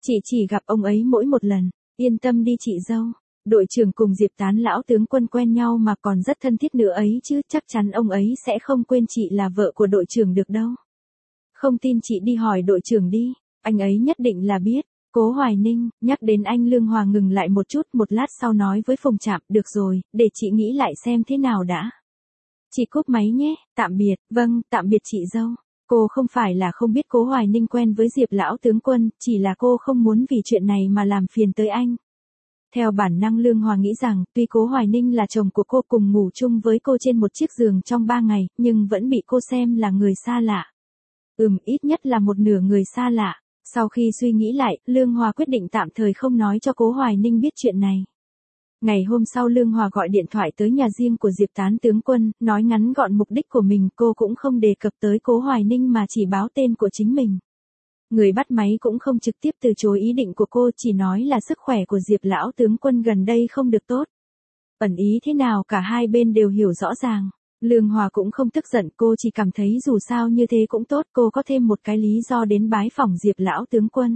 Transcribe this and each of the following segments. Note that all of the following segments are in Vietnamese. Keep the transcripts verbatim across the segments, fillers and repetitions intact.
Chị chỉ gặp ông ấy mỗi một lần, yên tâm đi chị dâu. Đội trưởng cùng Diệp Tán lão tướng quân quen nhau mà còn rất thân thiết nữa ấy chứ, chắc chắn ông ấy sẽ không quên chị là vợ của đội trưởng được đâu. Không tin chị đi hỏi đội trưởng đi, anh ấy nhất định là biết. Cố Hoài Ninh, nhắc đến anh Lương Hòa ngừng lại một chút, một lát sau nói với Phùng Trạm, được rồi, để chị nghĩ lại xem thế nào đã. Chị cúp máy nhé, tạm biệt, vâng, tạm biệt chị dâu. Cô không phải là không biết Cố Hoài Ninh quen với Diệp lão tướng quân, chỉ là cô không muốn vì chuyện này mà làm phiền tới anh. Theo bản năng Lương Hòa nghĩ rằng, tuy Cố Hoài Ninh là chồng của cô cùng ngủ chung với cô trên một chiếc giường trong ba ngày, nhưng vẫn bị cô xem là người xa lạ. Ừm, ít nhất là một nửa người xa lạ. Sau khi suy nghĩ lại, Lương Hòa quyết định tạm thời không nói cho Cố Hoài Ninh biết chuyện này. Ngày hôm sau Lương Hòa gọi điện thoại tới nhà riêng của Diệp Tán tướng quân, nói ngắn gọn mục đích của mình, cô cũng không đề cập tới Cố Hoài Ninh mà chỉ báo tên của chính mình. Người bắt máy cũng không trực tiếp từ chối ý định của cô, chỉ nói là sức khỏe của Diệp lão tướng quân gần đây không được tốt. Ẩn ý thế nào cả hai bên đều hiểu rõ ràng. Lương Hòa cũng không tức giận, cô chỉ cảm thấy dù sao như thế cũng tốt, cô có thêm một cái lý do đến bái phỏng Diệp lão tướng quân.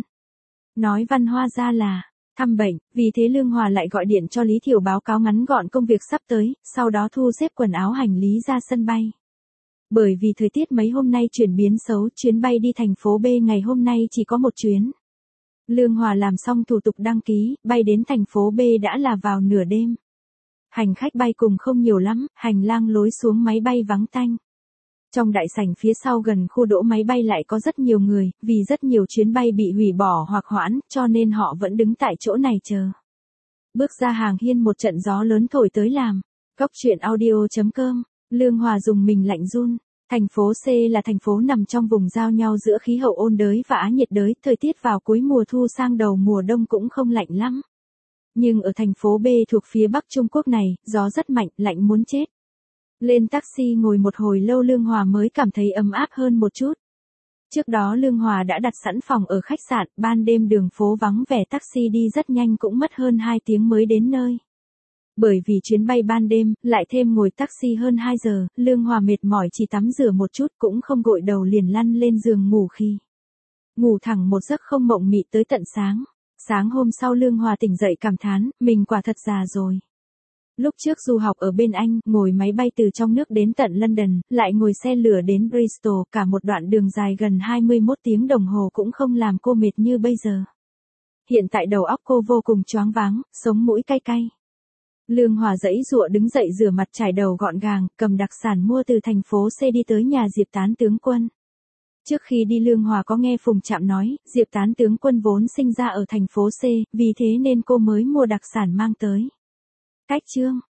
Nói văn hoa ra là thăm bệnh, vì thế Lương Hòa lại gọi điện cho Lý Thiểu báo cáo ngắn gọn công việc sắp tới, sau đó thu xếp quần áo hành lý ra sân bay. Bởi vì thời tiết mấy hôm nay chuyển biến xấu, chuyến bay đi thành phố B ngày hôm nay chỉ có một chuyến. Lương Hòa làm xong thủ tục đăng ký, bay đến thành phố B đã là vào nửa đêm. Hành khách bay cùng không nhiều lắm, hành lang lối xuống máy bay vắng tanh. Trong đại sảnh phía sau gần khu đỗ máy bay lại có rất nhiều người, vì rất nhiều chuyến bay bị hủy bỏ hoặc hoãn, cho nên họ vẫn đứng tại chỗ này chờ. Bước ra hàng hiên một trận gió lớn thổi tới làm. Góc truyện audio chấm com, Lương Hòa dùng mình lạnh run. Thành phố C là thành phố nằm trong vùng giao nhau giữa khí hậu ôn đới và á nhiệt đới, thời tiết vào cuối mùa thu sang đầu mùa đông cũng không lạnh lắm. Nhưng ở thành phố B thuộc phía Bắc Trung Quốc này, gió rất mạnh, lạnh muốn chết. Lên taxi ngồi một hồi lâu Lương Hòa mới cảm thấy ấm áp hơn một chút. Trước đó Lương Hòa đã đặt sẵn phòng ở khách sạn, ban đêm đường phố vắng vẻ taxi đi rất nhanh cũng mất hơn hai tiếng mới đến nơi. Bởi vì chuyến bay ban đêm, lại thêm ngồi taxi hơn hai giờ, Lương Hòa mệt mỏi chỉ tắm rửa một chút cũng không gội đầu liền lăn lên giường ngủ khi. Ngủ thẳng một giấc không mộng mị tới tận sáng. Sáng hôm sau Lương Hòa tỉnh dậy cảm thán, mình quả thật già rồi. Lúc trước du học ở bên Anh, ngồi máy bay từ trong nước đến tận London, lại ngồi xe lửa đến Bristol, cả một đoạn đường dài gần hai mươi mốt tiếng đồng hồ cũng không làm cô mệt như bây giờ. Hiện tại đầu óc cô vô cùng choáng váng, sống mũi cay cay. Lương Hòa giãy giụa đứng dậy rửa mặt trải đầu gọn gàng, cầm đặc sản mua từ thành phố C đi tới nhà Diệp Tán tướng quân. Trước khi đi Lương Hòa có nghe Phùng Trạm nói, Diệp Tán tướng quân vốn sinh ra ở thành phố C, vì thế nên cô mới mua đặc sản mang tới. Cách chương